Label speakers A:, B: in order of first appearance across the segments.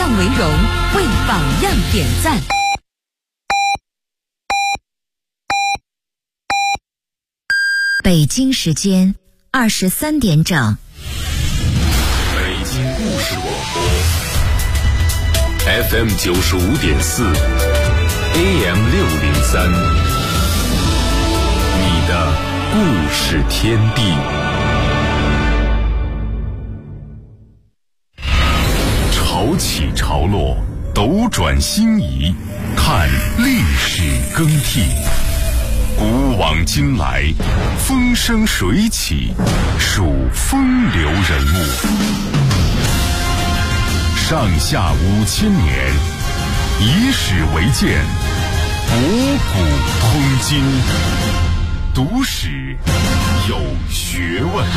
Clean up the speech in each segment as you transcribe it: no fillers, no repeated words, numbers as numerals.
A: 为荣，为榜样点赞。
B: 北京时间23点整。
C: 北京故事广播 FM 95.4 AM 603，你的故事天地。潮起潮落，斗转星移，看历史更替。古往今来，风生水起，数风流人物。上下5000年，以史为鉴，博古通今，读史有学问。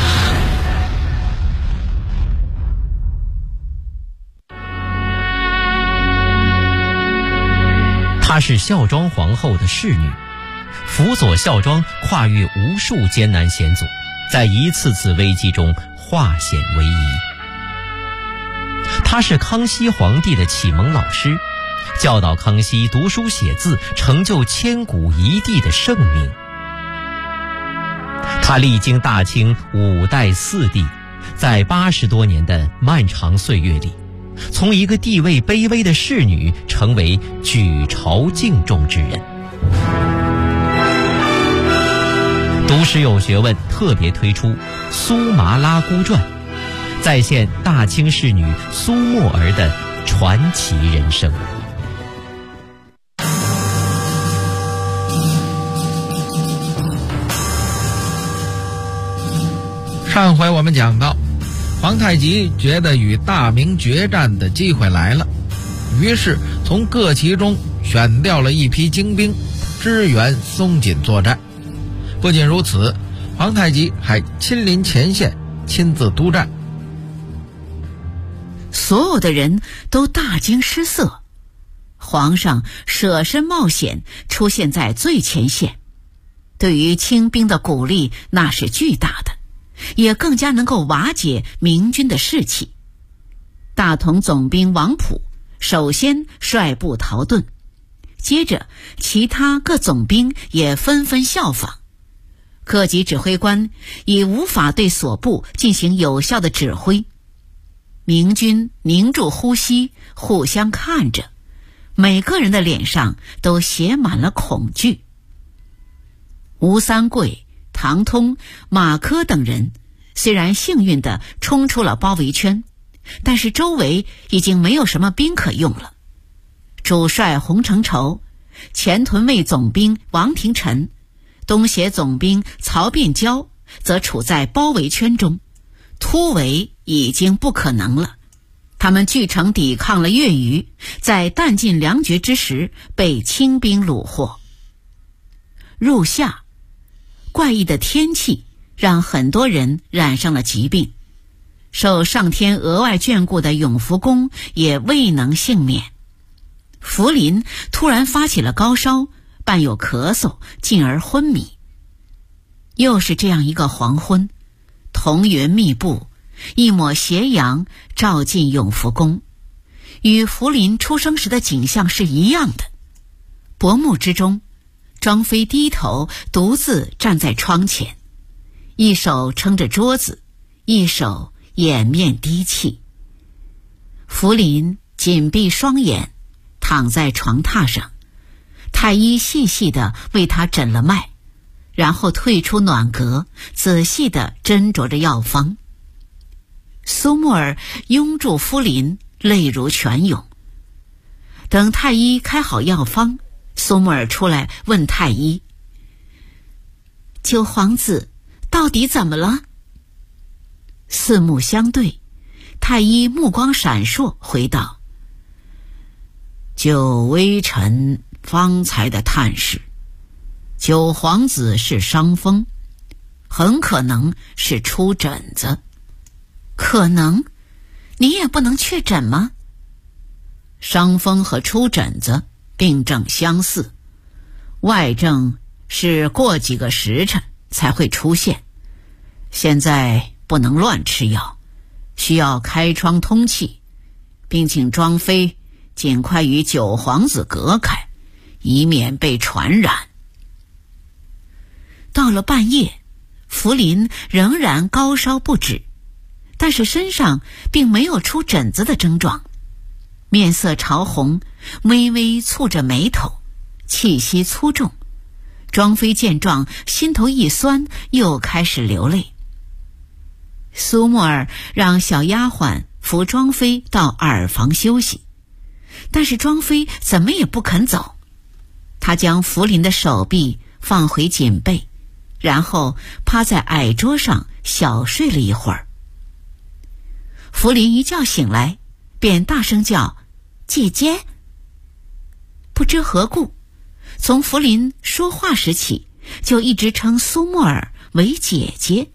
D: 她是孝庄皇后的侍女，辅佐孝庄跨越无数艰难险阻，在一次次危机中化险为夷。她是康熙皇帝的启蒙老师，教导康熙读书写字，成就千古一帝的盛名。她历经大清5代4帝，在80多年的漫长岁月里，从一个地位卑微的侍女成为举朝敬重之人。读史有学问特别推出《苏麻拉姑传》，再现大清侍女苏沫儿的传奇人生。
E: 上回我们讲到，皇太极觉得与大明决战的机会来了，于是从各旗中选调了一批精兵，支援松锦作战。不仅如此，皇太极还亲临前线，亲自督战。
F: 所有的人都大惊失色，皇上舍身冒险出现在最前线，对于清兵的鼓励那是巨大的，也更加能够瓦解明军的士气。大同总兵王溥首先率部逃遁，接着其他各总兵也纷纷效仿。各级指挥官已无法对所部进行有效的指挥，明军凝住呼吸，互相看着，每个人的脸上都写满了恐惧。吴三桂、唐通、马科等人虽然幸运地冲出了包围圈，但是周围已经没有什么兵可用了。主帅洪承畴、前屯卫总兵王廷臣、东协总兵曹变蛟则处在包围圈中，突围已经不可能了。他们据城抵抗了月余，在弹尽粮绝之时被清兵虏获。入夏，怪异的天气让很多人染上了疾病，受上天额外眷顾的永福宫也未能幸免。福临突然发起了高烧，伴有咳嗽，进而昏迷。又是这样一个黄昏，彤云密布，一抹斜阳照进永福宫，与福临出生时的景象是一样的。薄暮之中，庄妃低头独自站在窗前，一手撑着桌子，一手掩面低泣。福临紧闭双眼，躺在床榻上，太医细细地为他诊了脉，然后退出暖阁，仔细地斟酌着药方。苏沫儿拥住福临，泪如泉涌。等太医开好药方，苏沫儿出来问太医：九皇子到底怎么了？四目相对，太医目光闪烁，回道：就微臣方才的探视，九皇子是伤风，很可能是出疹子。可能？你也不能确诊吗？伤风和出疹子病症相似，外症是过几个时辰才会出现，现在不能乱吃药，需要开窗通气， 并请庄妃尽快与九皇子隔开，以免被传染。到了半夜，福临仍然高烧不止，但是身上并没有出疹子的症状，面色潮红，微微蹙着眉头，气息粗重。庄妃见状，心头一酸，又开始流泪。苏沫儿让小丫鬟扶庄妃到耳房休息，但是庄妃怎么也不肯走。她将福临的手臂放回锦被，然后趴在矮桌上小睡了一会儿。福临一觉醒来，便大声叫：“姐姐！”不知何故，从福临说话时起，就一直称苏沫儿为姐姐。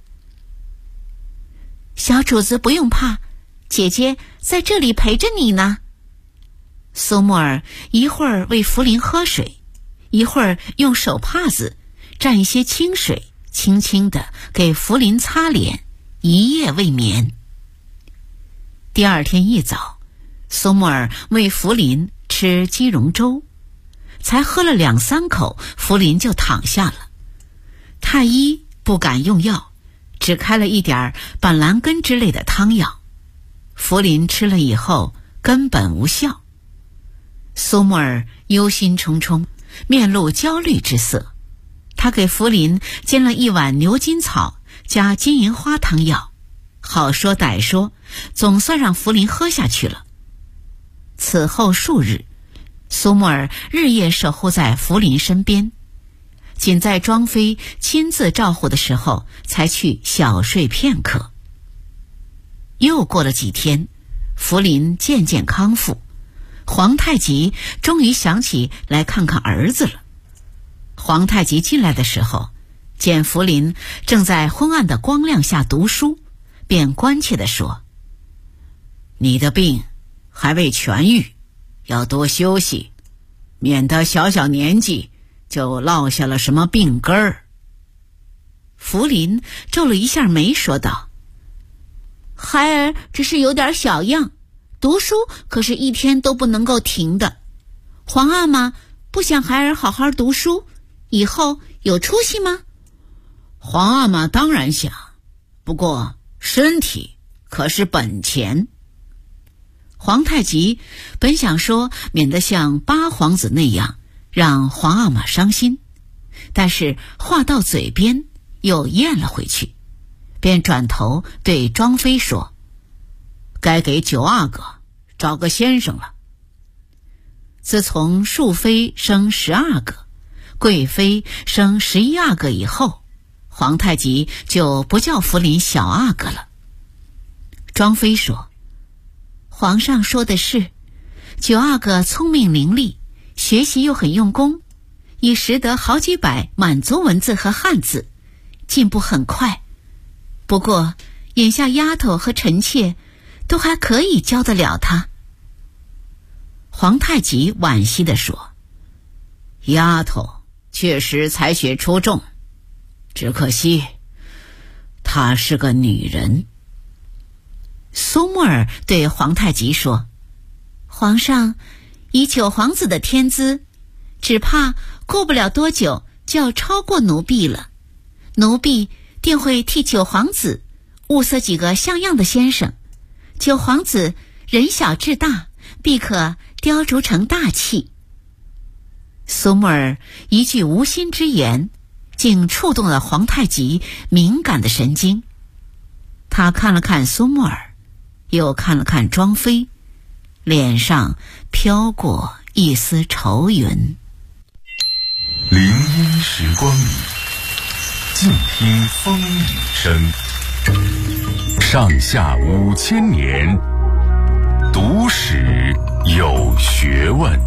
F: 小主子不用怕，姐姐在这里陪着你呢。苏沫儿一会儿为福临喝水，一会儿用手帕子蘸一些清水，轻轻地给福临擦脸，一夜未眠。第二天一早，苏沫儿为福临吃鸡茸粥，才喝了2-3口，福临就躺下了。太医不敢用药，只开了一点板蓝根之类的汤药，福临吃了以后根本无效。苏沫儿忧心忡忡，面露焦虑之色。他给福临煎了一碗牛筋草加金银花汤药，好说歹说，总算让福临喝下去了。此后数日，苏沫儿日夜守候在福临身边，仅在庄妃亲自照护的时候才去小睡片刻。又过了几天，福临渐渐康复，皇太极终于想起来看看儿子了。皇太极进来的时候，见福临正在昏暗的光亮下读书，便关切地说：“你的病还未痊愈，要多休息，免得小小年纪就落下了什么病根儿。”福临皱了一下眉，说道：“孩儿只是有点小恙，读书可是一天都不能够停的。皇阿玛不想孩儿好好读书，以后有出息吗？”“皇阿玛当然想，不过身体可是本钱。”皇太极本想说免得像八皇子那样让皇阿玛伤心，但是话到嘴边又咽了回去，便转头对庄妃说：“该给九阿哥找个先生了。”自从庶妃生12个，贵妃生11阿哥以后，皇太极就不叫福临小阿哥了。庄妃说：“皇上说的是，九阿哥聪明伶俐，学习又很用功，已识得好几百满族文字和汉字，进步很快。不过眼下丫头和臣妾都还可以教得了他。”皇太极惋惜地说：“丫头确实才学出众，只可惜她是个女人。”苏沫儿对皇太极说：“皇上以九皇子的天资，只怕过不了多久就要超过奴婢了。奴婢定会替九皇子物色几个像样的先生，九皇子人小志大，必可雕琢成大器。”苏沫儿一句无心之言，竟触动了皇太极敏感的神经。他看了看苏沫儿，又看了看庄妃，脸上飘过一丝愁云。
C: 林荫时光里，静听风雨声。上下5000年，读史有学问。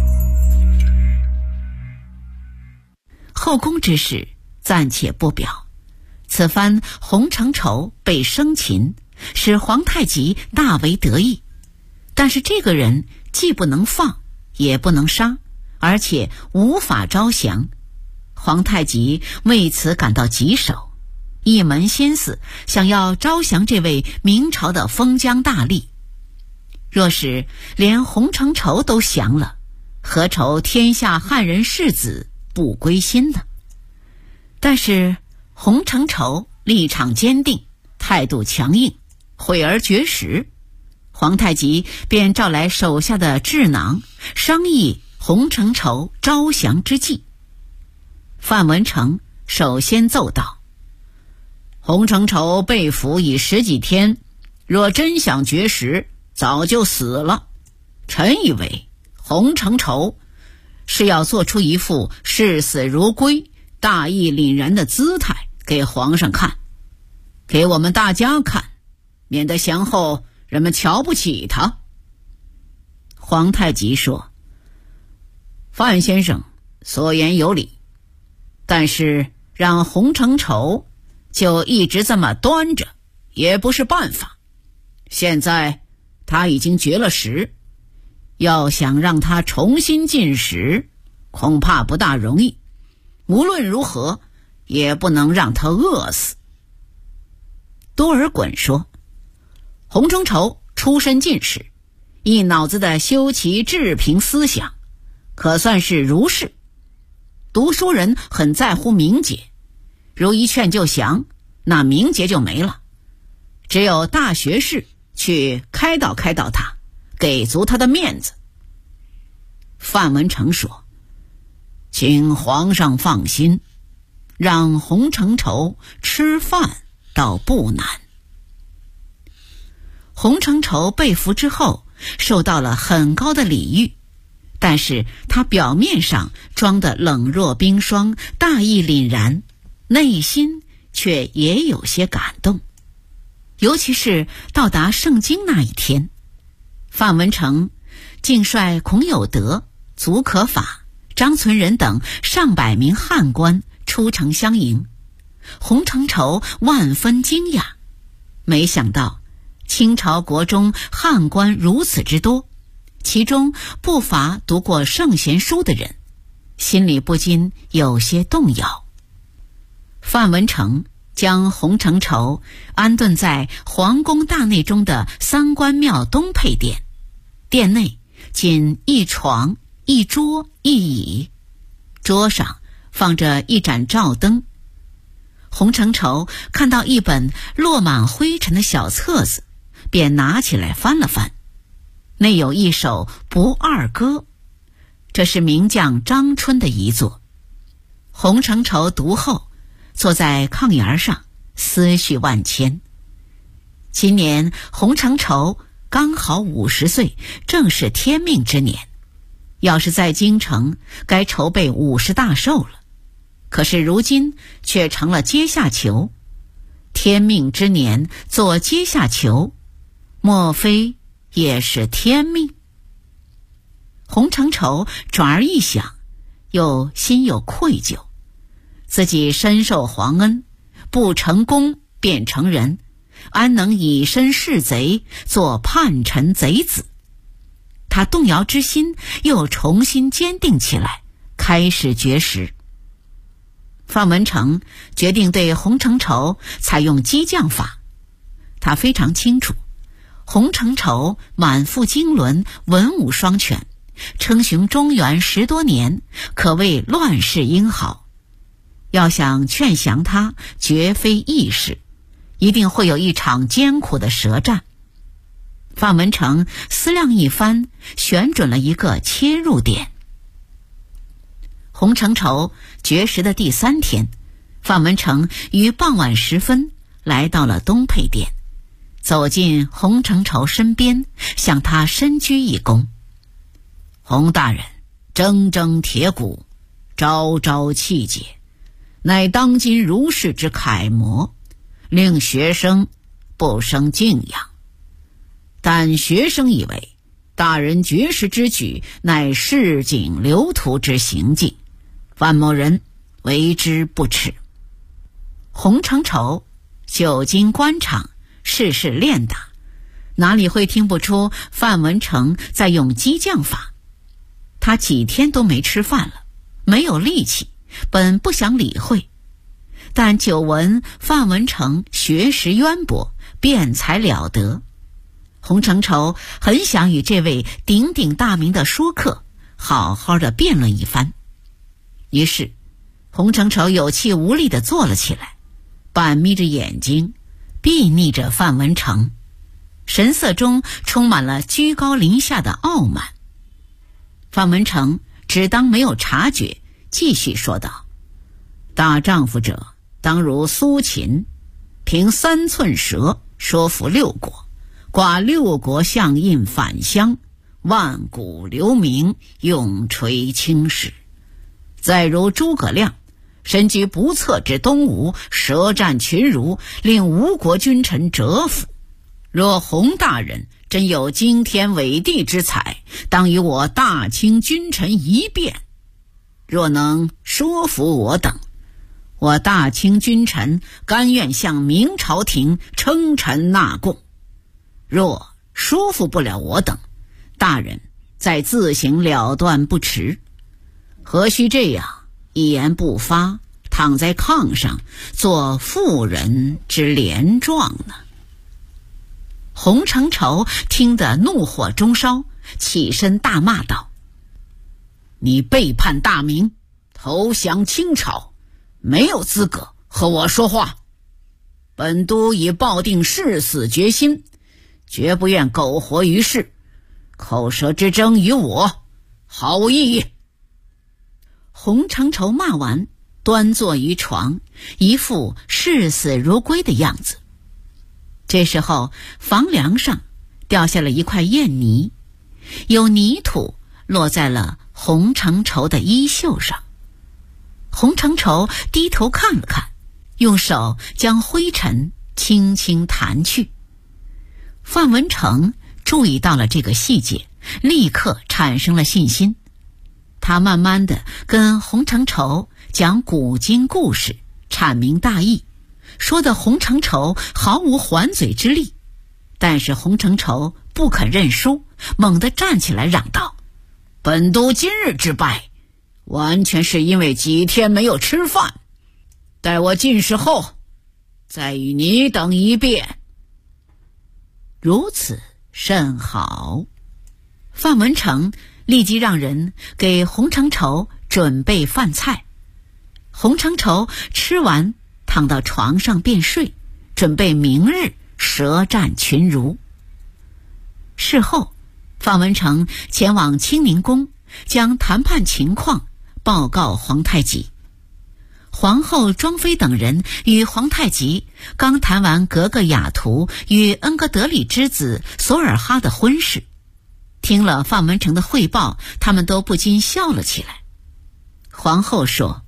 F: 后宫之事暂且不表，此番洪承畴被生擒，使皇太极大为得意。但是这个人既不能放，也不能杀，而且无法招降。皇太极为此感到棘手，一门心思想要招降这位明朝的封疆大吏。 若是连洪承畴都降了，何愁天下汉人士子不归心呢？但是洪承畴立场坚定，态度强硬，悔而绝食。皇太极便召来手下的智囊，商议洪承畴招降之计。范文成首先奏道：洪承畴被俘已10几天，若真想绝食，早就死了。臣以为洪承畴是要做出一副视死如归、大义凛然的姿态给皇上看，给我们大家看，免得降后人们瞧不起他。皇太极说：范先生所言有理，但是让洪承畴就一直这么端着也不是办法。现在他已经绝了食，要想让他重新进食，恐怕不大容易。无论如何也不能让他饿死。多尔衮说：洪承畴出身进士，一脑子的修齐治平思想，可算是儒士。读书人很在乎名节，如一劝就降，那名节就没了。只有大学士去开导开导他，给足他的面子。范文成说：请皇上放心，让洪承畴吃饭倒不难。洪承畴被俘之后，受到了很高的礼遇，但是他表面上装得冷若冰霜、大义凛然，内心却也有些感动。尤其是到达盛京那一天，范文成竟率孔有德、竺可法、张存仁等上百名汉官出城相迎。洪承畴万分惊讶，没想到清朝国中汉官如此之多，其中不乏读过圣贤书的人，心里不禁有些动摇。范文成将洪承畴安顿在皇宫大内中的三官庙东配殿，殿内仅一床、一桌、一椅，桌上放着一盏照灯。洪承畴看到一本落满灰尘的小册子，便拿起来翻了翻，内有一首《不二歌》，这是名将张春的遗作。洪承畴读后，坐在炕沿上，思绪万千。今年洪承畴刚好50岁，正是天命之年，要是在京城，该筹备50大寿了。可是如今却成了阶下囚，天命之年做阶下囚，莫非也是天命？洪承畴转而一想，又心有愧疚，自己深受皇恩，不成功便成人，安能以身试贼，做叛臣贼子？他动摇之心又重新坚定起来，开始绝食。范文成决定对洪承畴采用激将法。他非常清楚，洪承畴满腹经纶，文武双全，称雄中原10多年，可谓乱世英豪。要想劝降他，绝非易事，一定会有一场艰苦的舌战。范文成思量一番，选准了一个切入点。洪承畴绝食的第3天，范文成于傍晚时分来到了东配殿，走进洪承畴身边，向他深鞠一躬。洪大人铮铮铁骨，朝朝气节，乃当今儒士之楷模，令学生不生敬仰。但学生以为大人绝食之举乃市井流徒之行径，范某人为之不耻。洪承畴久经官场，事事练打，哪里会听不出范文成在用激将法？他几天都没吃饭了，没有力气，本不想理会，但久闻范文成学识渊博，辩才了得。 洪承畴很想与这位鼎鼎大名的说客好好的辩论一番。于是洪承畴有气无力地坐了起来，半眯着眼睛，睥睨着范文成，神色中充满了居高临下的傲慢。范文成只当没有察觉，继续说道：大丈夫者，当如苏秦，凭3寸舌说服6国，挂6国相印返乡，万古留名，永垂青史。再如诸葛亮，身居不测之东吴，舌战群儒，令吴国君臣折服。若洪大人真有惊天伟地之才，当与我大清君臣一辩。若能说服我等，我大清君臣甘愿向明朝廷称臣纳贡。若说服不了我等，大人再自行了断不迟。何须这样一言不发，躺在炕上做妇人之连状呢？洪承畴听得怒火中烧，起身大骂道：你背叛大明，投降清朝，没有资格和我说话。本都已抱定誓死决心，绝不愿苟活于世，口舌之争与我毫无意义。洪承畴骂完，端坐于床，一副视死如归的样子。这时候房梁上掉下了一块砚泥，有泥土落在了洪承畴的衣袖上。洪承畴低头看了看，用手将灰尘轻轻弹去。范文成注意到了这个细节，立刻产生了信心。他慢慢地跟洪承畴讲古今故事，阐明大意，说的洪承畴毫无还嘴之力。但是洪承畴不肯认输，猛地站起来嚷道：本都今日之败，完全是因为几天没有吃饭，待我进食后再与你等一辩。如此甚好。范文成立即让人给洪承畴准备饭菜。洪承畴吃完，躺到床上便睡，准备明日舌战群儒。事后范文成前往清宁宫，将谈判情况报告皇太极。皇后庄妃等人与皇太极刚谈完格格雅图与恩格德里之子索尔哈的婚事，听了范文成的汇报，他们都不禁笑了起来。皇后说：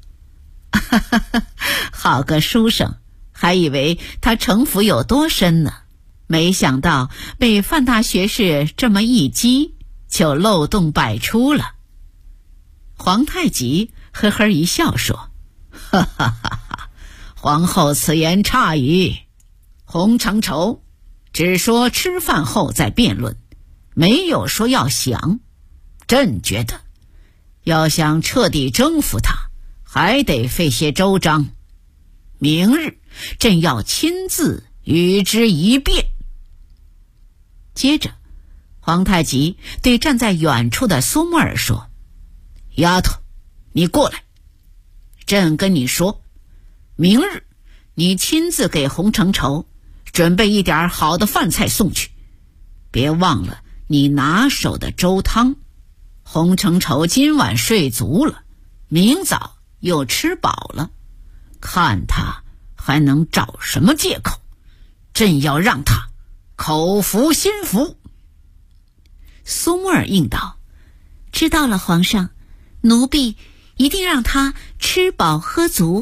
F: 好个书生，还以为他城府有多深呢，没想到被范大学士这么一激，就漏洞百出了。皇太极呵呵一笑说：哈哈哈哈，皇后此言差矣。洪承畴只说吃饭后再辩论，没有说要降。朕觉得要想彻底征服他，还得费些周章。明日朕要亲自与之一辩。接着皇太极对站在远处的苏木尔说：丫头，你过来，朕跟你说，明日你亲自给洪承畴准备一点好的饭菜送去，别忘了你拿手的粥汤。洪承畴今晚睡足了，明早又吃饱了，看他还能找什么借口，朕要让他口服心服。苏木尔应道：知道了，皇上，奴婢一定让他吃饱喝足。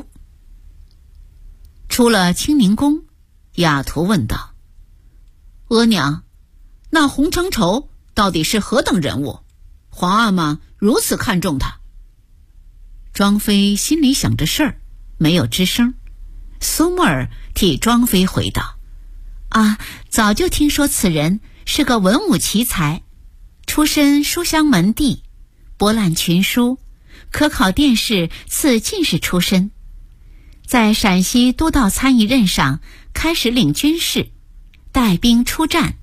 F: 出了清宁宫，雅图问道：额娘，那洪承畴到底是何等人物？皇阿玛如此看重他。庄妃心里想着事儿，没有吱声。苏木尔替庄妃回道：早就听说此人是个文武奇才，出身书香门第，博览群书，科考殿试赐进士出身，在陕西都道参议任上开始领军事，带兵出战，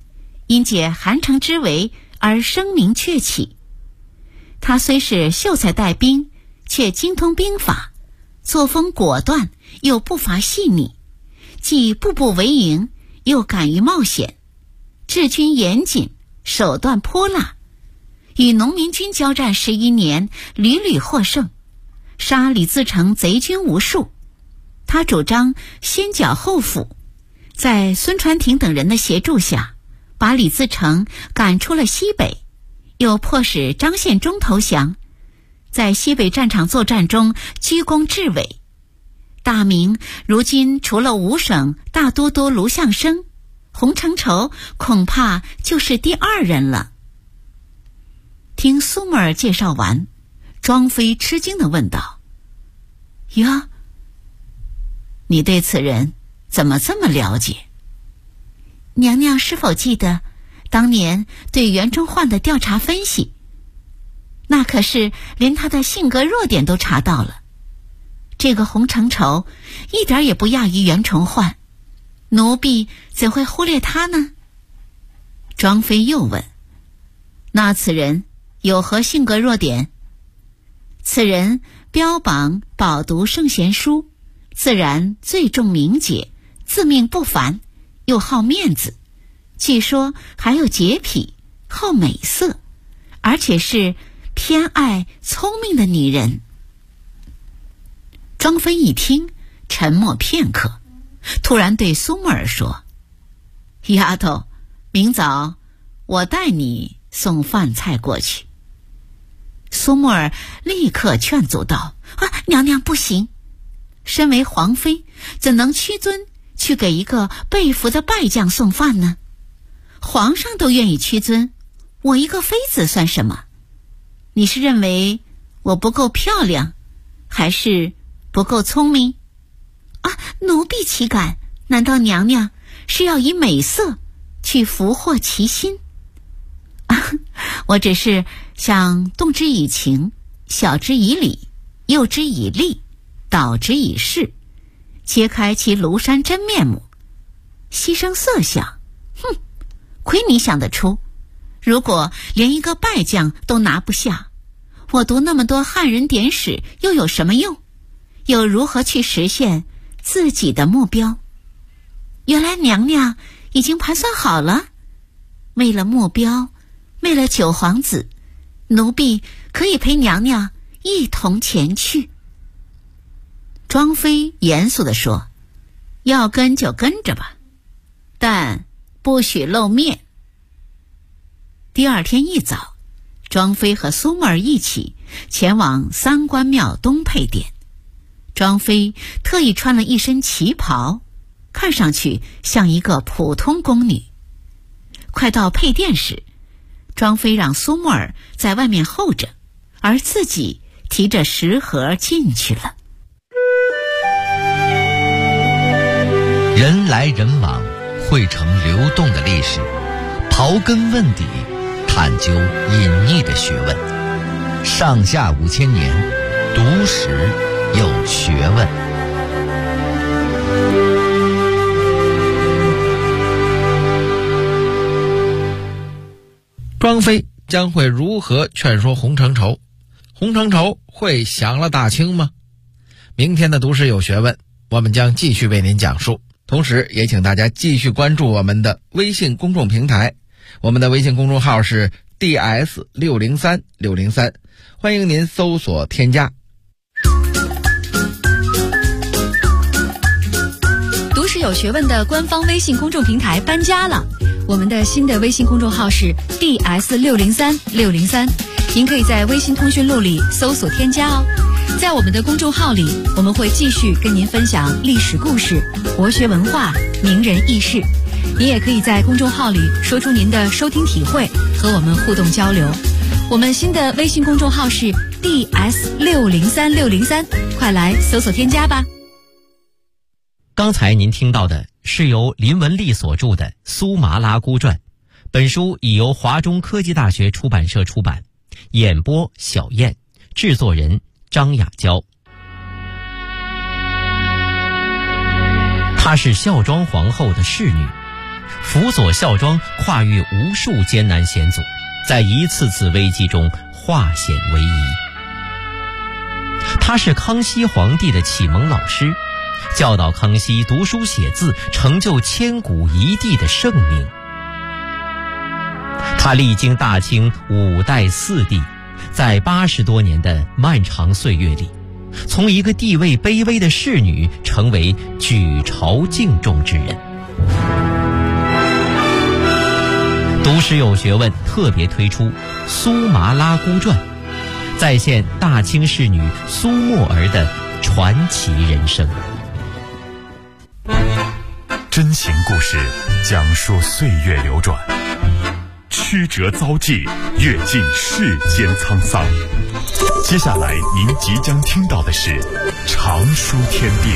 F: 因解韩城之围而声名鹊起。他虽是秀才带兵，却精通兵法，作风果断，又步伐细腻，既步步为营，又敢于冒险，治军严谨，手段泼辣，与农民军交战11年，屡屡获胜，杀李自成贼军无数。他主张先剿后抚，在孙传庭等人的协助下，把李自成赶出了西北，又迫使张献忠投降，在西北战场作战中居功至伟。大明如今除了五省大都督卢象升，洪承畴恐怕就是第2人了。听苏木儿介绍完，庄妃吃惊地问道：呀，你对此人怎么这么了解？娘娘是否记得当年对袁崇焕的调查分析？那可是连他的性格弱点都查到了。这个洪承畴一点也不亚于袁崇焕，奴婢怎会忽略他呢？庄妃又问：那此人有何性格弱点？此人标榜饱读圣贤书，自然最重名节，自命不凡，又好面子，据说还有洁癖，好美色，而且是偏爱聪明的女人。庄妃一听，沉默片刻，突然对苏木儿说：丫头，明早我带你送饭菜过去。苏木儿立刻劝阻道：娘娘不行，身为皇妃，怎能屈尊去给一个被俘的败将送饭呢？皇上都愿意屈尊，我一个妃子算什么？你是认为我不够漂亮，还是不够聪明？奴婢岂敢？难道娘娘是要以美色去俘获其心？我只是想动之以情，晓之以理，诱之以利，导之以势，揭开其庐山真面目，牺牲色相。亏你想得出！如果连一个败将都拿不下，我读那么多汉人典史又有什么用？又如何去实现自己的目标？原来娘娘已经盘算好了，为了目标，为了九皇子，奴婢可以陪娘娘一同前去。庄妃严肃地说：要跟就跟着吧，但不许露面。第2天一早，庄妃和苏木儿一起前往三官庙东配殿。庄妃特意穿了一身旗袍，看上去像一个普通宫女。快到配殿时，庄妃让苏木儿在外面候着，而自己提着食盒进去了。
D: 人来人往，汇成流动的历史，刨根问底，探究隐匿的学问。上下5000年，读史有学问。
E: 庄妃将会如何劝说洪承畴？洪承畴会享了大清吗？明天的读史有学问，我们将继续为您讲述。同时也请大家继续关注我们的微信公众平台，我们的微信公众号是 DS603603，欢迎您搜索添加。
A: 读史有学问的官方微信公众平台搬家了，我们的新的微信公众号是 DS603603，您可以在微信通讯录里搜索添加哦。在我们的公众号里，我们会继续跟您分享历史故事、国学文化、名人轶事。您也可以在公众号里说出您的收听体会，和我们互动交流。我们新的微信公众号是 DS603603，快来搜索添加吧。
D: 刚才您听到的是由林文丽所著的《苏麻拉姑传》，本书已由华中科技大学出版社出版，演播小燕，制作人张雅娇。她是孝庄皇后的侍女， 辅佐孝庄跨越无数艰难险阻，在一次次危机中化险为夷。他是康熙皇帝的启蒙老师，教导康熙读书写字，成就千古一帝的盛名。他历经大清5代4帝，在80多年的漫长岁月里，从一个地位卑微的侍女成为举朝敬重之人。读史有学问特别推出《苏麻拉姑传》，再现大清侍女苏沫儿的传奇人生。
C: 真情故事讲述岁月流转，曲折遭际，阅尽世间沧桑。接下来您即将听到的是常书天地。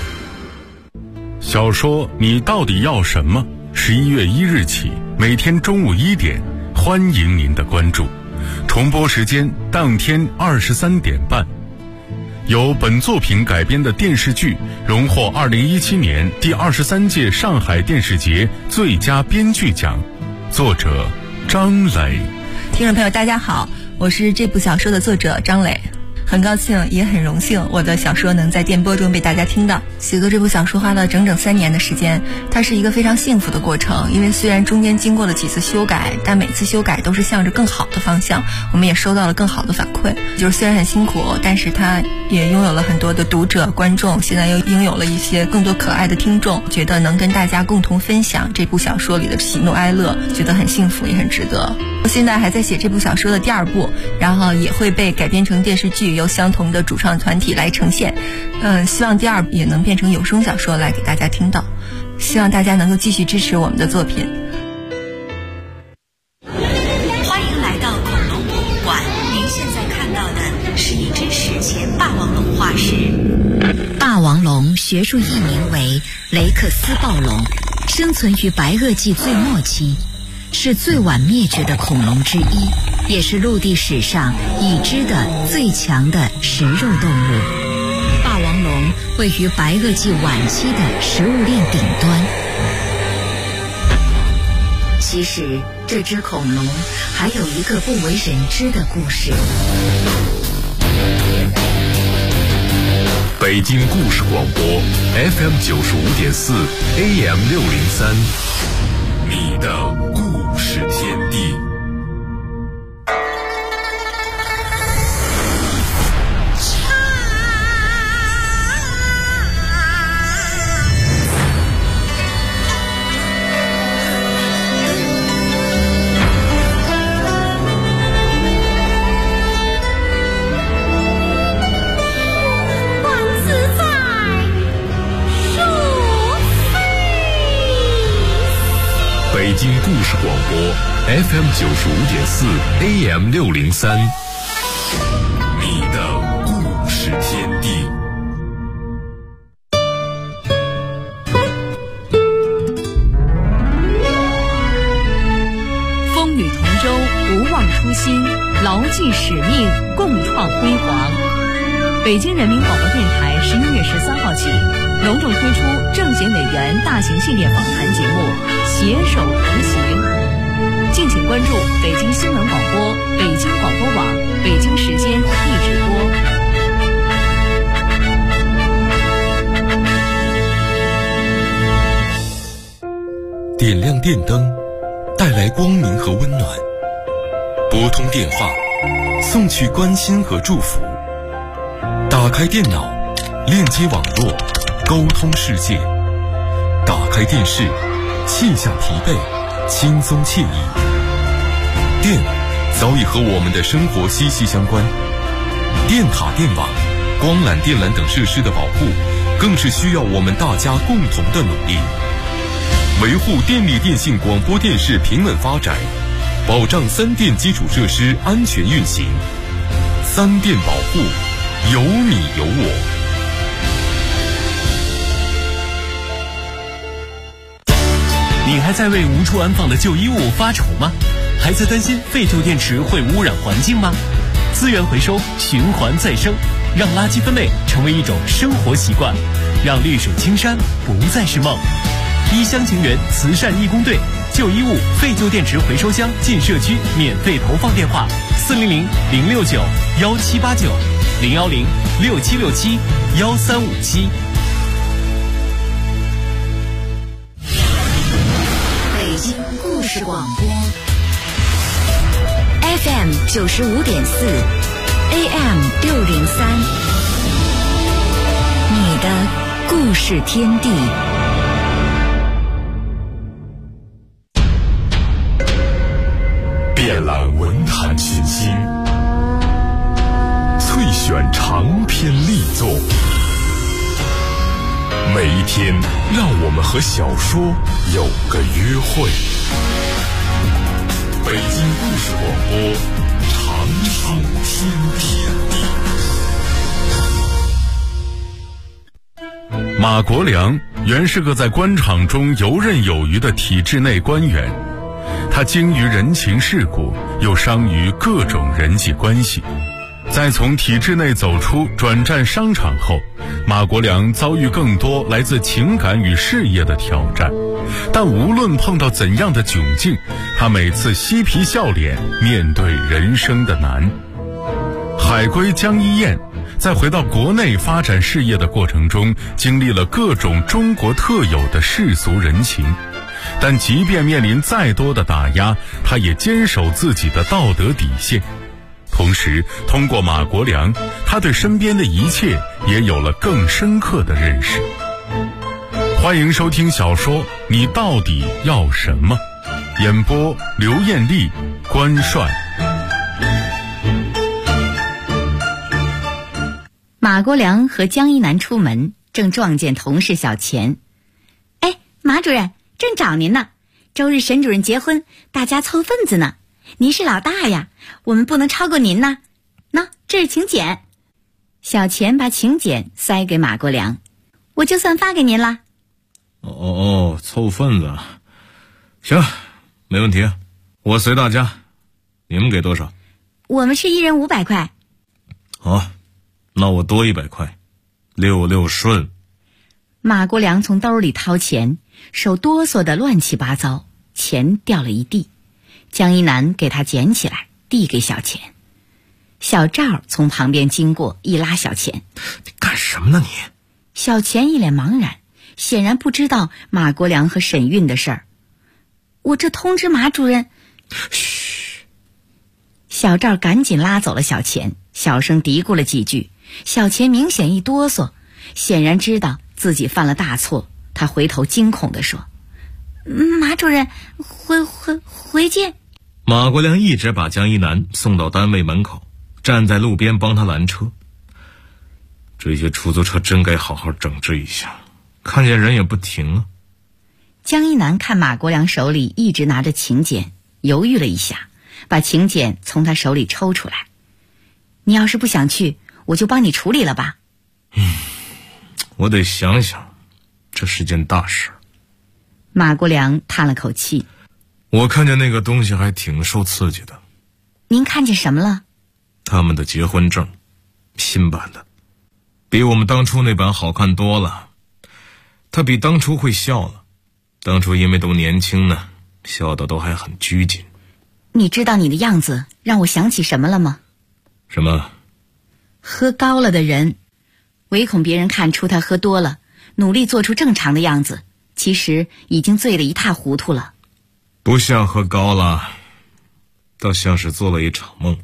C: 小说《你到底要什么》11月1日起，每天中午1点，欢迎您的关注。重播时间当天23点半。由本作品改编的电视剧荣获2017年第23届上海电视节最佳编剧奖，作者张磊。
G: 听众朋友大家好，我是这部小说的作者张磊，很高兴也很荣幸我的小说能在电波中被大家听到。写作这部小说花了整整3年的时间，它是一个非常幸福的过程，因为虽然中间经过了几次修改，但每次修改都是向着更好的方向，我们也收到了更好的反馈。就是虽然很辛苦，但是它也拥有了很多的读者观众，现在又拥有了一些更多可爱的听众，觉得能跟大家共同分享这部小说里的喜怒哀乐，觉得很幸福也很值得。我现在还在写这部小说的第2部，然后也会被改编成电视剧，由相同的主创团体来呈现。希望第2部也能变成有声小说来给大家听到，希望大家能够继续支持我们的作品。
A: 欢迎来到恐龙博物馆，您现在看到的是一只史前霸王龙化石。
B: 霸王龙学术译名为雷克斯暴龙，生存于白垩纪最末期，是最晚灭绝的恐龙之一，也是陆地史上已知的最强的食肉动物。霸王龙位于白垩纪晚期的食物链顶端。其实这只恐龙还有一个不为人知的故事。
C: 北京故事广播 FM 95.4 AM 603，你的故事天地。北京故事广播 FM 95.4 AM 603，你的故事天地。
A: 风雨同舟，不忘初心，牢记使命，共创辉煌。北京人民广播电台11月13号起隆重推出政协委员大型系列访谈节目《携手同行》，敬请关注北京新闻广播、北京广播网、北京时间一直播。
H: 点亮电灯，带来光明和温暖；拨通电话，送去关心和祝福；打开电脑，链接网络，沟通世界；打开电视，卸下疲惫，轻松惬意。电早已和我们的生活息息相关，电塔、电网、光缆、电缆等设施的保护，更是需要我们大家共同的努力。维护电力电信广播电视平稳发展，保障3电基础设施安全运行。3电保护，有你有我。
I: 你还在为无处安放的旧衣物发愁吗？还在担心废旧电池会污染环境吗？资源回收，循环再生，让垃圾分类成为一种生活习惯，让绿水青山不再是梦。 一厢情愿慈善义工队，旧衣物、废旧电池回收箱进社区免费投放电话：400-069-1789，010-6767-1357。
B: 北京故事广播 FM 95.4 AM 603，你的故事天地。
C: 遍览文坛群星，萃选长篇力作，每一天让我们和小说有个约会。北京故事广播，长长天地。马国良原是个在官场中游刃有余的体制内官员，他精于人情世故，又商于各种人际关系。在从体制内走出转战商场后，马国良遭遇更多来自情感与事业的挑战，但无论碰到怎样的窘境，他每次嬉皮笑脸面对人生的难。海归江一燕在回到国内发展事业的过程中，经历了各种中国特有的世俗人情，但即便面临再多的打压，他也坚守自己的道德底线。同时通过马国良，他对身边的一切也有了更深刻的认识。欢迎收听小说《你到底要什么》，演播刘艳丽、关帅。
A: 马国良和江一南出门，正撞见同事小钱。哎，马主任，正找您呢。周日沈主任结婚，大家凑份子呢。您是老大呀，我们不能超过您呢。喏，这是请柬。小钱把请柬塞给马国良，我就算发给您啦。
J: 凑份子，行，没问题，我随大家。你们给多少？
A: 我们是1人500块。
J: 好，那我多100块，66顺。
A: 马国良从兜里掏钱，手哆嗦的乱七八糟，钱掉了一地。江一南给他捡起来，递给小钱。小赵从旁边经过，一拉小钱：“
J: 你干什么呢你？”
A: 小钱一脸茫然，显然不知道马国良和沈韵的事儿。我这通知马主任。
J: 嘘。
A: 小赵赶紧拉走了小钱，小声嘀咕了几句。小钱明显一哆嗦，显然知道自己犯了大错。他回头惊恐地说：“马主任，回见。”
J: 马国良一直把江一南送到单位门口，站在路边帮他拦车。这些出租车真该好好整治一下，看见人也不停啊。
A: 江一南看马国良手里一直拿着请柬，犹豫了一下，把请柬从他手里抽出来。你要是不想去，我就帮你处理了吧。
J: 我得想想，这是件大事。
A: 马国良叹了口气。
J: 我看见那个东西还挺受刺激的。
A: 您看见什么了？
J: 他们的结婚证，新版的，比我们当初那版好看多了。他比当初会笑了，当初因为都年轻呢，笑得都还很拘谨。
A: 你知道你的样子让我想起什么了吗？
J: 什么？
A: 喝高了的人，唯恐别人看出他喝多了，努力做出正常的样子，其实已经醉得一塌糊涂了。
J: 不像喝高了，倒像是做了一场梦。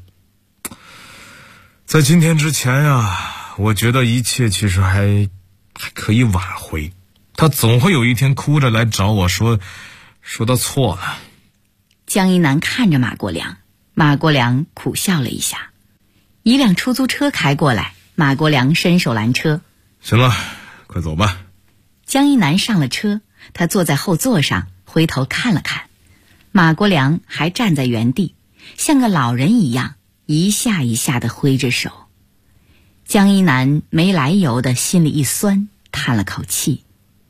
J: 在今天之前呀，我觉得一切其实还可以挽回。他总会有一天哭着来找我说他错了。
A: 江一南看着马国良，马国良苦笑了一下。一辆出租车开过来，马国良伸手拦车。
J: 行了，快走吧。
A: 江一南上了车，他坐在后座上，回头看了看。马国良还站在原地，像个老人一样，一下一下地挥着手。江一南没来由的心里一酸，叹了口气。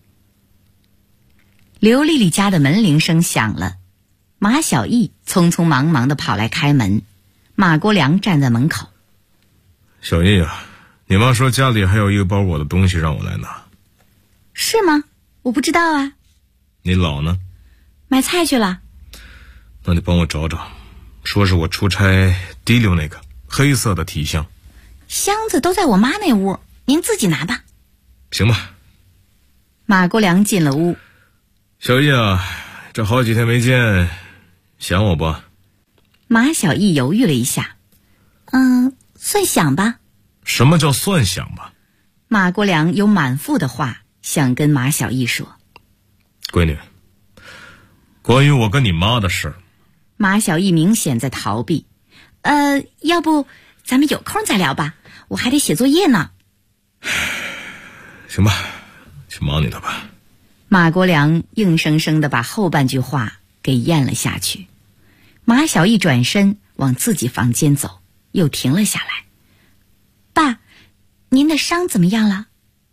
A: 刘丽丽家的门铃声响了，马小艺匆匆忙忙地跑来开门。马国良站在门口。
J: 小艺啊，你妈说家里还有一个包裹的东西让我来拿。
A: 是吗？我不知道啊。
J: 你老呢？
F: 买菜去了。
J: 那你帮我找找，说是我出差提溜那个黑色的提箱。
F: 箱子都在我妈那屋，您自己拿吧。
J: 行吧。
F: 马国良进了屋。
J: 小易啊，这好几天没见，想我不？
F: 马小艺犹豫了一下，算想吧。
J: 什么叫算想吧？
F: 马国良有满腹的话想跟马小艺说。
J: 闺女，关于我跟你妈的事。
F: 马小艺明显在逃避。要不咱们有空再聊吧，我还得写作业呢。
J: 行吧，去忙你的吧。
F: 马国良硬生生地把后半句话给咽了下去。马小艺转身往自己房间走，又停了下来。爸，您的伤怎么样了？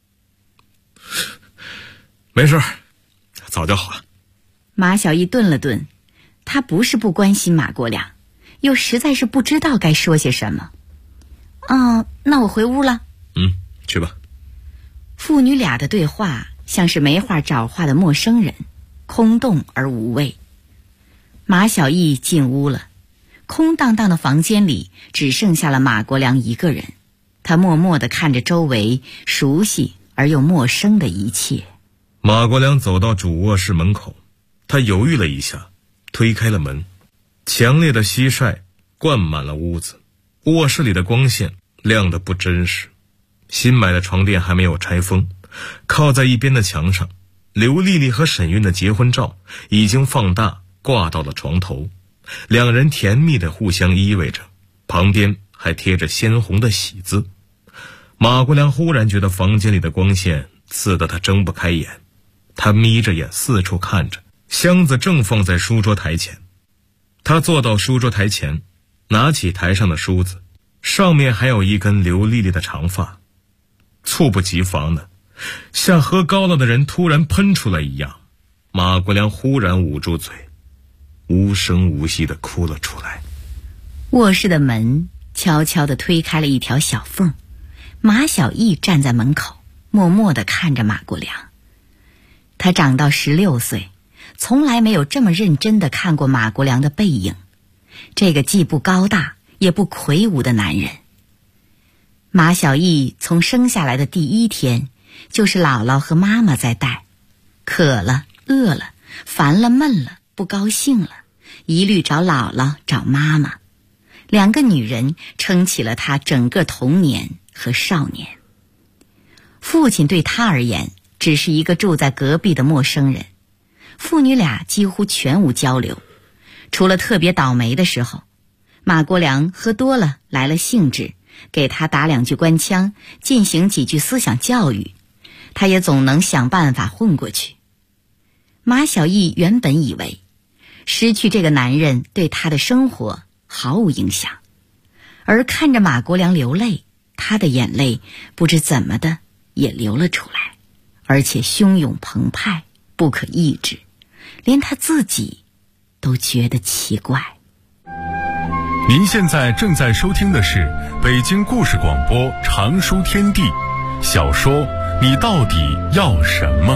J: 没事，早就好了。
F: 马小艺顿了顿，他不是不关心马国良，又实在是不知道该说些什么。那我回屋了。
J: 去吧。
F: 父女俩的对话像是没话找话的陌生人，空洞而无味。马小艺进屋了，空荡荡的房间里只剩下了马国良一个人。他默默地看着周围熟悉而又陌生的一切。
J: 马国良走到主卧室门口，他犹豫了一下，推开了门。强烈的蟋蟀灌满了屋子，卧室里的光线亮得不真实。新买的床垫还没有拆封，靠在一边的墙上，刘丽丽和沈韵的结婚照已经放大挂到了床头，两人甜蜜地互相依偎着，旁边还贴着鲜红的喜字。马国良忽然觉得房间里的光线刺得他睁不开眼，他眯着眼四处看着，箱子正放在书桌台前。他坐到书桌台前，拿起台上的梳子，上面还有一根刘丽丽的长发。猝不及防的，像喝高了的人突然喷出来一样，马国良忽然捂住嘴，无声无息地哭了出来。
F: 卧室的门悄悄地推开了一条小缝，马小艺站在门口，默默地看着马国良。他长到16岁，从来没有这么认真地看过马国良的背影，这个既不高大也不魁梧的男人。马小艺从生下来的第一天，就是姥姥和妈妈在带，渴了、饿了、烦了、闷了、不高兴了，一律找姥姥、找妈妈。两个女人撑起了他整个童年和少年。父亲对他而言只是一个住在隔壁的陌生人，父女俩几乎全无交流，除了特别倒霉的时候，马国良喝多了来了兴致，给他打2句官腔，进行几句思想教育，他也总能想办法混过去。马小艺原本以为失去这个男人对他的生活毫无影响，而看着马国良流泪，他的眼泪不知怎么的也流了出来，而且汹涌澎湃，不可抑制，连他自己都觉得奇怪。
C: 您现在正在收听的是北京故事广播长书天地小说《你到底要什么》。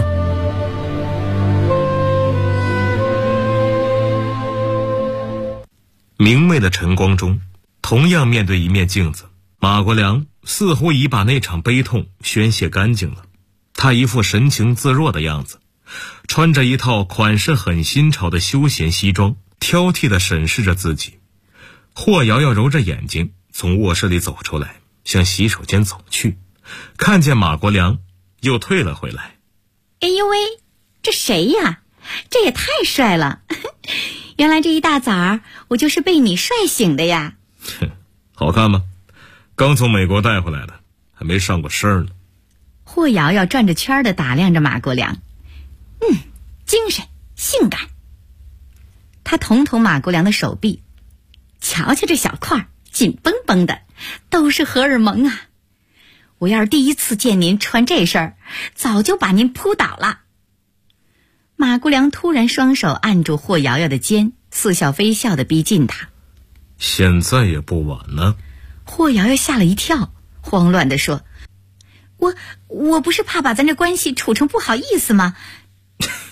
J: 明媚的晨光中，同样面对一面镜子，马国良似乎已把那场悲痛宣泄干净了。他一副神情自若的样子，穿着一套款式很新潮的休闲西装，挑剔地审视着自己。霍瑶瑶揉着眼睛从卧室里走出来，向洗手间走去，看见马国良又退了回来。
F: 哎呦喂，这谁呀？这也太帅了原来这一大早我就是被你帅醒的呀。
J: 好看吗？刚从美国带回来的，还没上过身呢。
F: 霍瑶瑶转着圈地打量着马国良，精神性感。他捅捅马国良的手臂，瞧瞧这小块紧绷绷的，都是荷尔蒙啊！我要是第一次见您穿这身，早就把您扑倒了。马国良突然双手按住霍瑶瑶的肩，似笑非笑地逼近她。
J: 现在也不晚呢。
F: 霍瑶瑶吓了一跳，慌乱地说：我不是怕把咱这关系处成不好意思吗？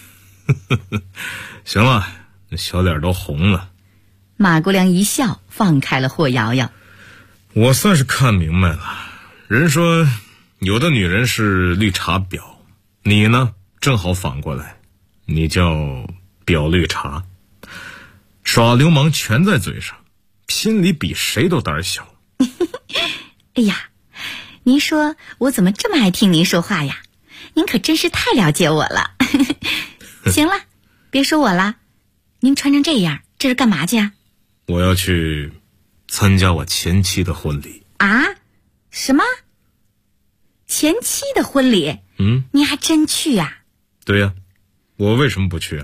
J: 行了，小脸都红了。
A: 马国良一笑，放开了霍瑶瑶。
J: 我算是看明白了，人说有的女人是绿茶婊，你呢正好反过来，你叫婊绿茶，耍流氓全在嘴上，心里比谁都胆小。
A: 哎呀，您说我怎么这么爱听您说话呀？您可真是太了解我了。行了，别说我了，您穿成这样，这是干嘛去啊？
J: 我要去参加我前妻的婚礼。
A: 啊？什么？前妻的婚礼？你还真去呀？
J: 对呀，我为什么不去啊？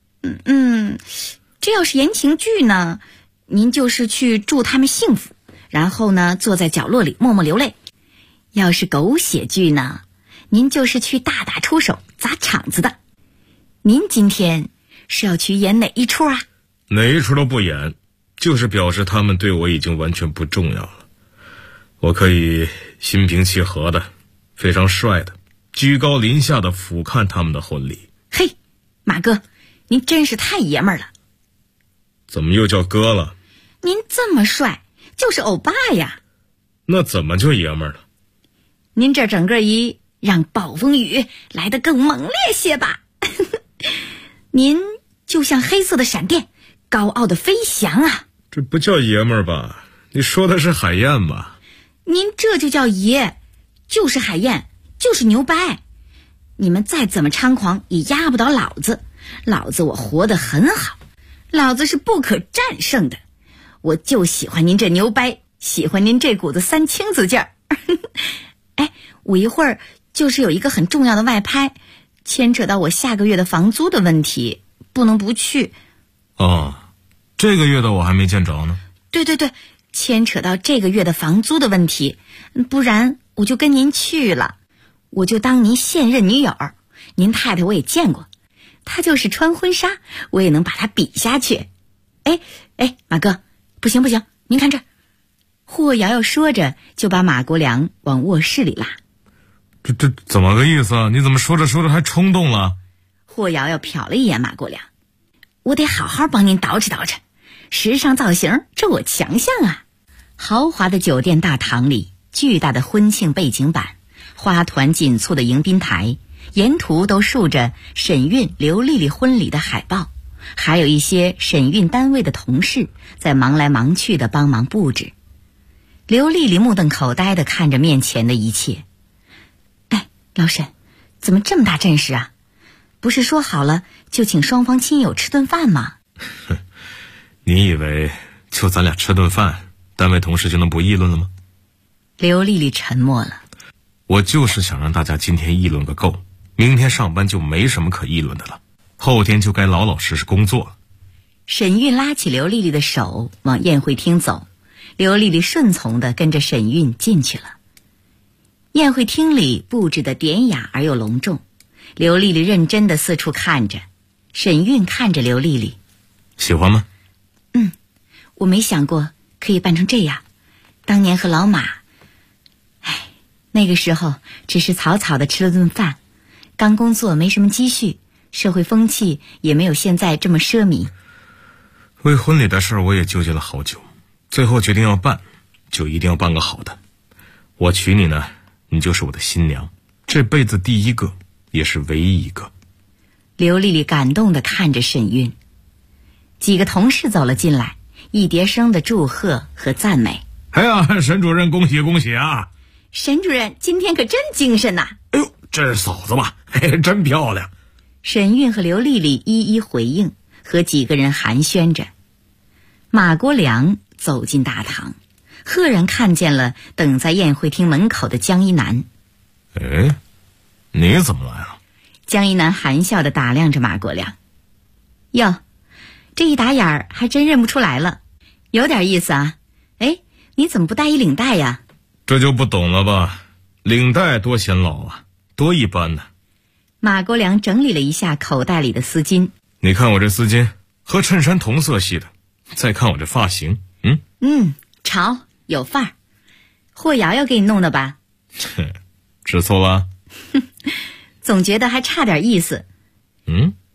A: 这要是言情剧呢，您就是去祝他们幸福，然后呢坐在角落里默默流泪。要是狗血剧呢，您就是去大打出手砸场子的。您今天是要去演哪一出啊？
J: 哪一出都不演，就是表示他们对我已经完全不重要了。我可以心平气和的，非常帅的，居高临下的俯瞰他们的婚礼。
A: 嘿，马哥，您真是太爷们儿了。
J: 怎么又叫哥了？
A: 您这么帅，就是欧巴呀。
J: 那怎么就爷们儿了？
A: 您这整个一让暴风雨来得更猛烈些吧。您就像黑色的闪电，高傲的飞翔啊。
J: 这不叫爷们儿吧？你说的是海燕吧？
A: 您这就叫爷，就是海燕，就是牛掰。你们再怎么猖狂也压不倒老子，老子我活得很好，老子是不可战胜的。我就喜欢您这牛掰，喜欢您这股子三清子劲儿。哎，我一会儿就是有一个很重要的外拍，牵扯到我下个月的房租的问题，不能不去。
J: 哦，这个月的我还没见着呢。
A: 对，牵扯到这个月的房租的问题，不然我就跟您去了，我就当您现任女友。您太太我也见过，她就是穿婚纱，我也能把她比下去。哎，马哥，不行，您看这儿。霍瑶瑶说着就把马国良往卧室里拉。
J: 这怎么个意思啊？你怎么说着还冲动了？
A: 霍瑶瑶瞟了一眼马国良，我得好好帮您捯饬，时尚造型这我强项啊。豪华的酒店大堂里，巨大的婚庆背景板，花团锦簇的迎宾台，沿途都竖着沈韵、刘丽丽婚礼的海报，还有一些沈韵单位的同事在忙来忙去的帮忙布置。刘丽丽目瞪口呆地看着面前的一切。哎，老沈，怎么这么大阵势啊？不是说好了就请双方亲友吃顿饭吗？
J: 你以为就咱俩吃顿饭，单位同事就能不议论了吗？
A: 刘丽丽沉默了。
J: 我就是想让大家今天议论个够，明天上班就没什么可议论的了，后天就该老老实实工作了。
A: 沈韵拉起刘丽丽的手往宴会厅走，刘丽丽顺从地跟着沈韵进去了。宴会厅里布置得典雅而又隆重，刘丽丽认真地四处看着，沈韵看着刘丽丽。
J: 喜欢吗？
A: 我没想过可以办成这样。当年和老马，那个时候只是草草地吃了顿饭，刚工作没什么积蓄，社会风气也没有现在这么奢靡。
J: 为婚礼的事我也纠结了好久，最后决定要办，就一定要办个好的。我娶你呢，你就是我的新娘，这辈子第一个，也是唯一一个。
A: 刘丽丽感动地看着沈韵。几个同事走了进来，一叠声的祝贺和赞美。
J: 哎呀，沈主任恭喜恭喜啊！
A: 沈主任今天可真精神呐！
J: 哎呦，这是嫂子吧？嘿，真漂亮。
A: 沈韵和刘丽丽一一回应，和几个人寒暄着。马国良走进大堂，赫然看见了等在宴会厅门口的江一南。
J: 哎，你怎么来了？
A: 江一南含笑地打量着马国良。哟，这一打眼儿还真认不出来了，有点意思啊。哎，你怎么不带一领带呀？
J: 这就不懂了吧？领带多显老啊，多一般呢。
A: 马国良整理了一下口袋里的丝巾。
J: 你看我这丝巾和衬衫同色系的，再看我这发型，
A: 潮有范儿。霍瑶瑶给你弄的吧？
J: 知错了。
A: 总觉得还差点意思。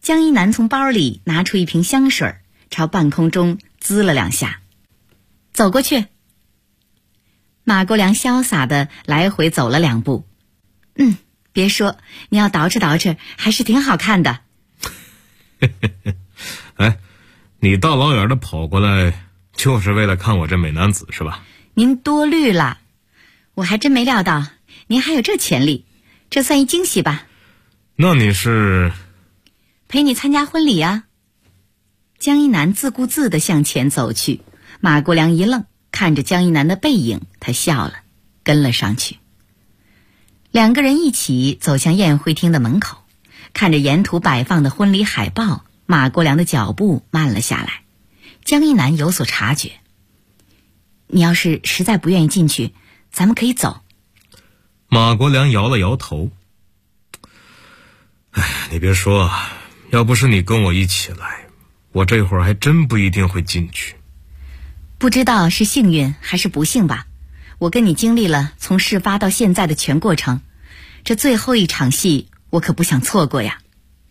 A: 江一南从包里拿出一瓶香水，朝半空中滋了2下。走过去。马国良潇洒地来回走了2步。别说，你要捯饬捯饬，还是挺好看的。
J: 哎，你大老远的跑过来，就是为了看我这美男子是吧？
A: 您多虑了，我还真没料到您还有这潜力，这算一惊喜吧。
J: 那你是？
A: 陪你参加婚礼啊。江一南自顾自地向前走去，马国良一愣，看着江一南的背影，他笑了，跟了上去。2个人一起走向宴会厅的门口，看着沿途摆放的婚礼海报，马国良的脚步慢了下来。江一南有所察觉。你要是实在不愿意进去，咱们可以走。
J: 马国良摇了摇头。你别说，要不是你跟我一起来，我这会儿还真不一定会进去。
A: 不知道是幸运还是不幸吧，我跟你经历了从事发到现在的全过程，这最后一场戏我可不想错过呀。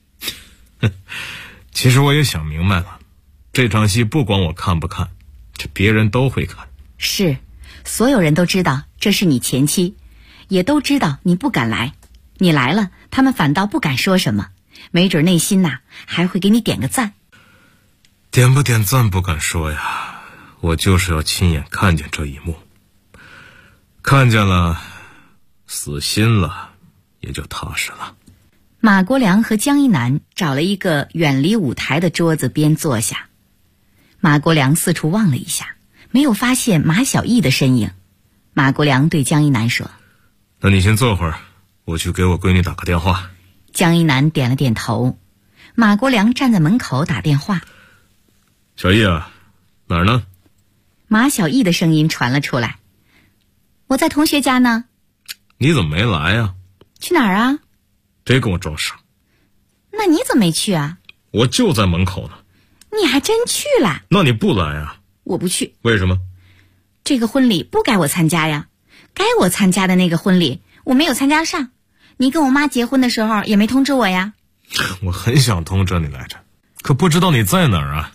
J: 其实我也想明白了，这场戏不管我看不看，这别人都会看。
A: 是，所有人都知道这是你前妻，也都知道你不敢来，你来了他们反倒不敢说什么，没准内心还会给你点个赞。
J: 点不点赞不敢说呀，我就是要亲眼看见这一幕，看见了，死心了，也就踏实了。
A: 马国良和江一南找了一个远离舞台的桌子边坐下。马国良四处望了一下，没有发现马小艺的身影。马国良对江一南说：
J: 那你先坐会儿，我去给我闺女打个电话。
A: 江一南点了点头。马国良站在门口打电话。
J: 小艺啊，哪儿呢？
A: 马小艺的声音传了出来。我在同学家呢。
J: 你怎么没来啊？
A: 去哪儿啊？
J: 别跟我装傻。
A: 那你怎么没去啊？
J: 我就在门口呢。
A: 你还真去了？
J: 那你不来啊？
A: 我不去。
J: 为什么？
A: 这个婚礼不该我参加呀，该我参加的那个婚礼我没有参加上，你跟我妈结婚的时候也没通知我呀。
J: 我很想通知你来着，可不知道你在哪儿啊。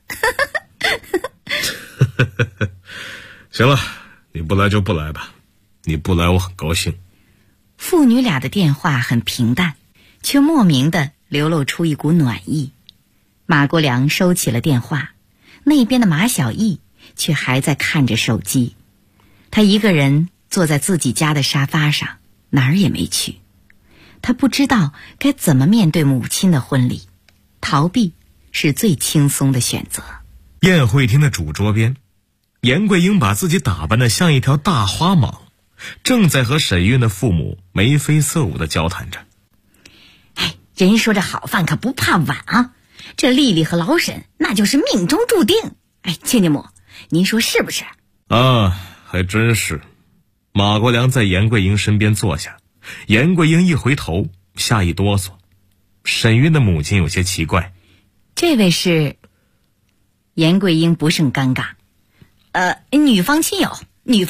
J: 行了，你不来就不来吧，你不来我很高兴。
A: 父女俩的电话很平淡，却莫名地流露出一股暖意。马国良收起了电话，那边的马小艺却还在看着手机。他一个人坐在自己家的沙发上，哪儿也没去。他不知道该怎么面对母亲的婚礼，逃避是最轻松的选择。
J: 宴会厅的主桌边，严桂英把自己打扮得像一条大花蟒，正在和沈韵的父母眉飞色舞地交谈着。
A: 人说这好饭可不怕晚啊，这丽丽和老沈那就是命中注定。亲家母，您说是不是？
J: 啊，还真是。马国良在严桂英身边坐下，严桂英一回头，吓一哆嗦。沈韵的母亲有些奇怪。
A: 这位是？严桂英不胜尴尬。女方亲友。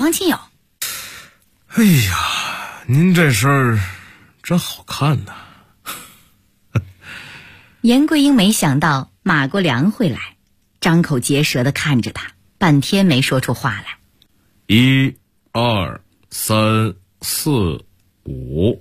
J: 哎呀，您这身儿真好看呐。
A: 严桂英没想到马国良会来，张口结舌地看着他，半天没说出话来。
J: 1、2、3、4、5。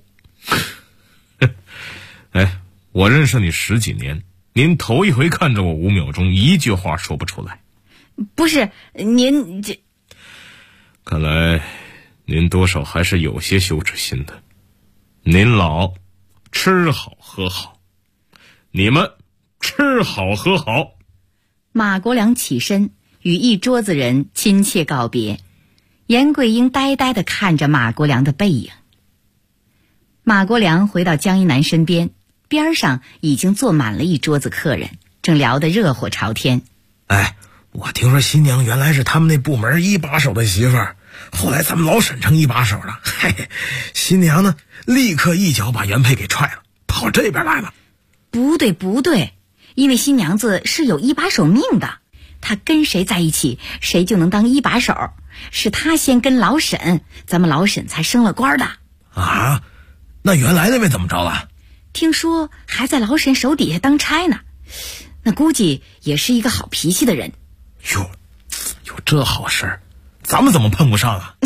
J: 哎，我认识你10几年，您头一回看着我5秒钟，一句话说不出来。
A: 不是，您这……
J: 看来您多少还是有些羞耻心的。您老，吃好喝好，你们吃好喝好。
A: 马国良起身与一桌子人亲切告别。严桂英呆呆地看着马国良的背影。马国良回到江一南身边，边上已经坐满了一桌子客人，正聊得热火朝天。
K: 我听说新娘原来是他们那部门一把手的媳妇儿，后来咱们老沈成一把手了。新娘呢，立刻一脚把原配给踹了，跑这边来了。
A: 不对，因为新娘子是有一把手命的，她跟谁在一起，谁就能当一把手。是她先跟老沈，咱们老沈才升了官的。
K: 啊，那原来那位怎么着了？
F: 听说还在老沈手底下当差呢，那估计也是一个好脾气的人。
K: 哟，有这好事，咱们怎么碰不上啊？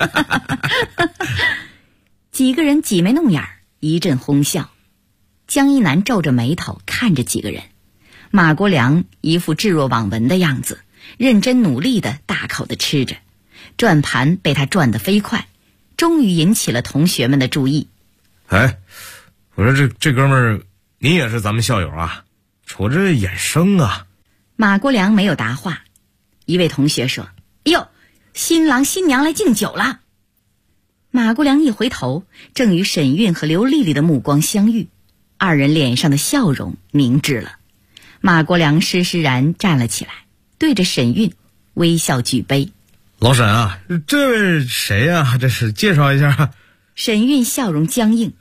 F: 几个人挤眉弄眼，一阵哄笑。江一南皱着眉头看着几个人，马国良一副置若罔闻的样子，认真努力的大口的吃着，转盘被他转得飞快，终于引起了同学们的注意。
J: 哎，我说这哥们儿，你也是咱们校友啊？瞅这眼生啊！
F: 马国良没有答话。一位同学说：“哟，新郎新娘来敬酒了。”马国良一回头，正与沈韵和刘丽丽的目光相遇，二人脸上的笑容凝滞了。马国良施施然站了起来，对着沈韵微笑举杯。
J: 老沈啊，这位谁呀？这是介绍一下。
F: 沈韵笑容僵硬。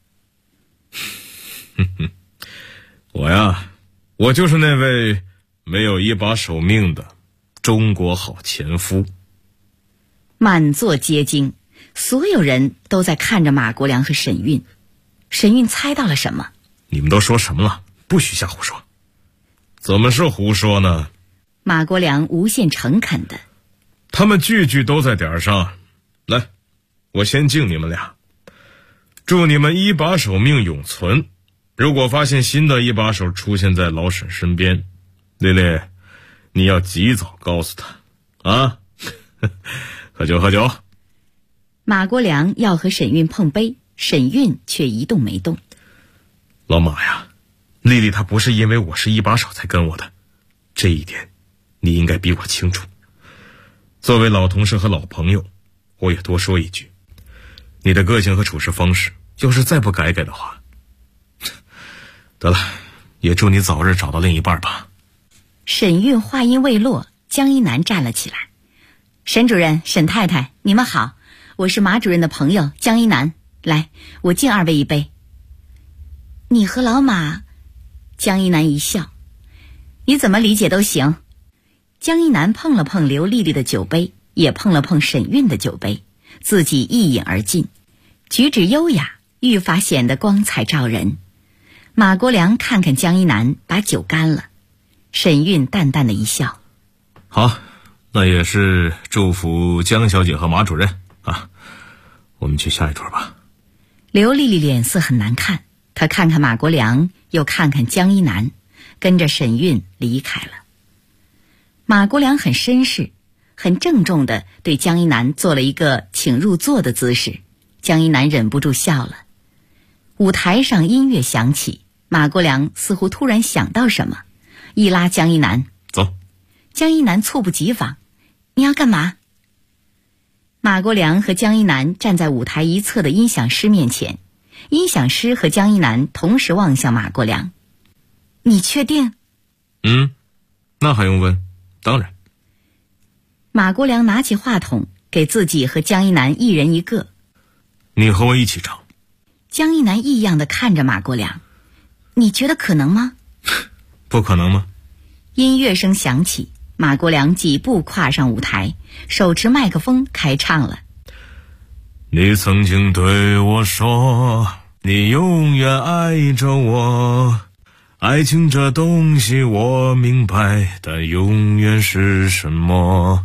J: 我就是那位没有一把手命的中国好前夫。
F: 满座皆惊，所有人都在看着马国良和沈韵。沈韵猜到了什么？
J: 你们都说什么了？不许瞎胡说。怎么是胡说呢？
F: 马国良无限诚恳的。
J: 他们句句都在点上。来，我先敬你们俩，祝你们一把手命永存。如果发现新的一把手出现在老沈身边，丽丽，你要及早告诉他啊！喝酒喝酒。
F: 马国良要和沈韵碰杯，沈韵却一动没动。
J: 老马呀，丽丽她不是因为我是一把手才跟我的，这一点你应该比我清楚。作为老同事和老朋友，我也多说一句，你的个性和处事方式要是再不改的话，得了，也祝你早日找到另一半吧。
F: 沈韵话音未落，江一南站了起来。沈主任、沈太太，你们好，我是马主任的朋友江一南，来，我敬二位一杯。你和老马？江一南一笑，你怎么理解都行。江一南碰了碰刘丽丽的酒杯，也碰了碰沈韵的酒杯，自己一饮而尽，举止优雅，愈发显得光彩照人。马国良看看江一南，把酒干了。沈韵淡淡的一笑，
J: 好，那也是祝福江小姐和马主任啊，我们去下一桌吧。
F: 刘丽丽脸色很难看，她看看马国良，又看看江一南，跟着沈韵离开了。马国良很绅士，很郑重地对江一南做了一个请入座的姿势，江一南忍不住笑了。舞台上音乐响起，马国良似乎突然想到什么，一拉江一南，
J: 走。
F: 江一南猝不及防，你要干嘛？马国良和江一南站在舞台一侧的音响师面前，音响师和江一南同时望向马国良。你确定？
J: 那还用问？当然。
F: 马国良拿起话筒，给自己和江一南一人一个。
J: 你和我一起唱。
F: 江一南异样地看着马国良，你觉得可能吗？
J: 不可能吗？
F: 音乐声响起，马国良几步跨上舞台，手持麦克风开唱了。
J: 你曾经对我说，你永远爱着我，爱情这东西我明白，但永远是什么？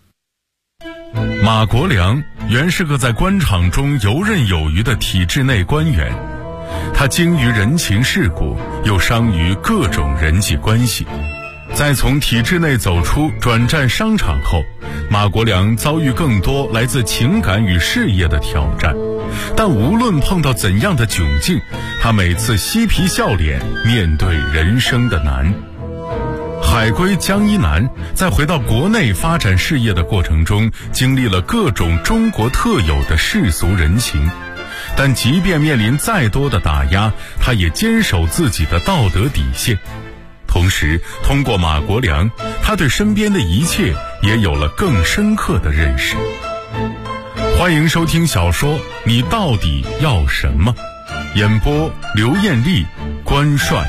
C: 马国良原是个在官场中游刃有余的体制内官员，他精于人情世故，又商于各种人际关系。在从体制内走出转战商场后，马国良遭遇更多来自情感与事业的挑战，但无论碰到怎样的窘境，他每次嬉皮笑脸面对人生的难。海归江一南在回到国内发展事业的过程中，经历了各种中国特有的世俗人情，但即便面临再多的打压，他也坚守自己的道德底线。同时通过马国良，他对身边的一切也有了更深刻的认识。欢迎收听小说《你到底要什么》，演播刘艳丽、关帅。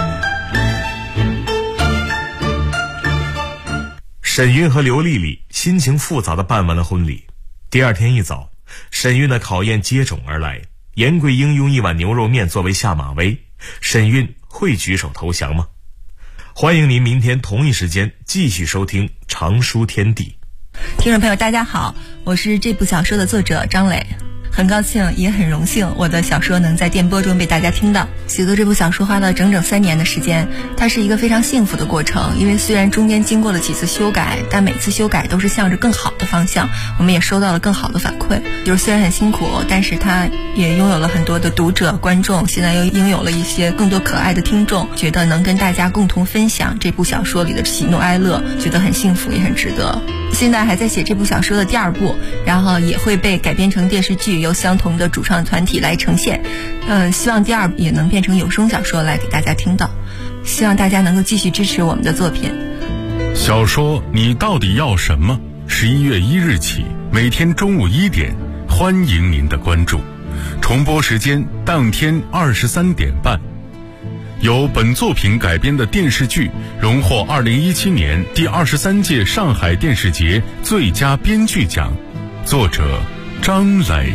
J: 沈韵和刘丽丽心情复杂地办完了婚礼。第二天一早，沈韵的考验接踵而来， 严桂英用1碗牛肉面作为下马威，沈韵会举手投降吗？欢迎您明天同一时间继续收听常书天地。
G: 听众朋友大家好，我是这部小说的作者张磊，很高兴也很荣幸我的小说能在电波中被大家听到。写作这部小说花了整整3年的时间，它是一个非常幸福的过程，因为虽然中间经过了几次修改，但每次修改都是向着更好的方向，我们也收到了更好的反馈。就是虽然很辛苦，但是它也拥有了很多的读者观众，现在又拥有了一些更多可爱的听众，觉得能跟大家共同分享这部小说里的喜怒哀乐，觉得很幸福也很值得。现在还在写这部小说的第2部，然后也会被改编成电视剧，由相同的主创团体来呈现。希望第2部也能变成有声小说来给大家听到，希望大家能够继续支持我们的作品。
C: 小说你到底要什么？11月1日起，每天中午1点，欢迎您的关注。重播时间当天23点半。由本作品改编的电视剧荣获2017年第23届上海电视节最佳编剧奖，作者张磊。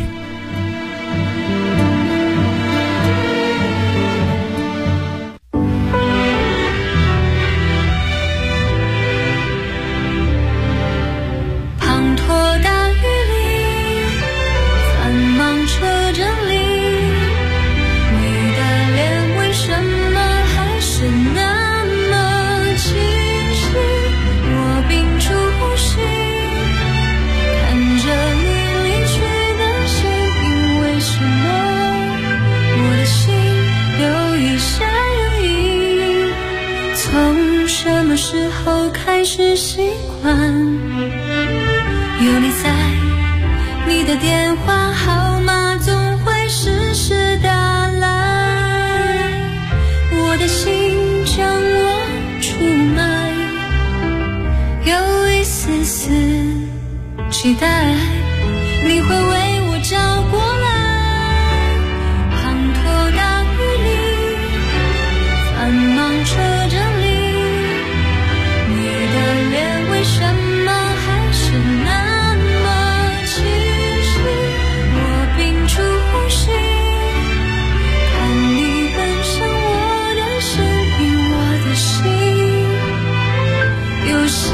L: 滂沱大雨里，繁忙车阵里，你的脸为什么还是那么清晰？我屏住呼吸，看着你离去的身影，为什么我的心有一些犹豫？从什么时候开始习惯有你在，你的电话号码总会时时打来，我的心将我出卖，有一丝丝期待你会为我找过来。滂沱大雨里，繁忙车阵里，你的脸为什么还是那么清晰？我屏住呼吸，看你奔向我的身影，我的心有些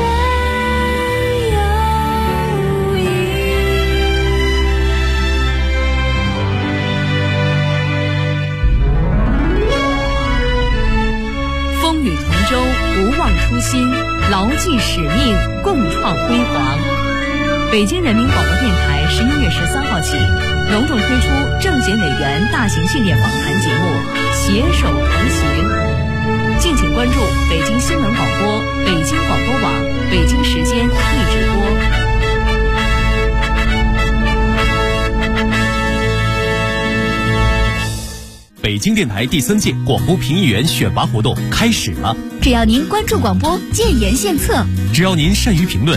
L: 犹豫。
A: 风雨同舟，不忘初心，牢记使命，共创辉煌。北京人民广播电台11月13号起，隆重推出政协委员大型系列访谈节目《携手同行》，敬请关注北京新闻广播、北京广播网、北京时间一直播。
I: 北京电台第3届广播评议员选拔活动开始了，
A: 只要您关注广播，建言献策，
I: 只要您善于评论。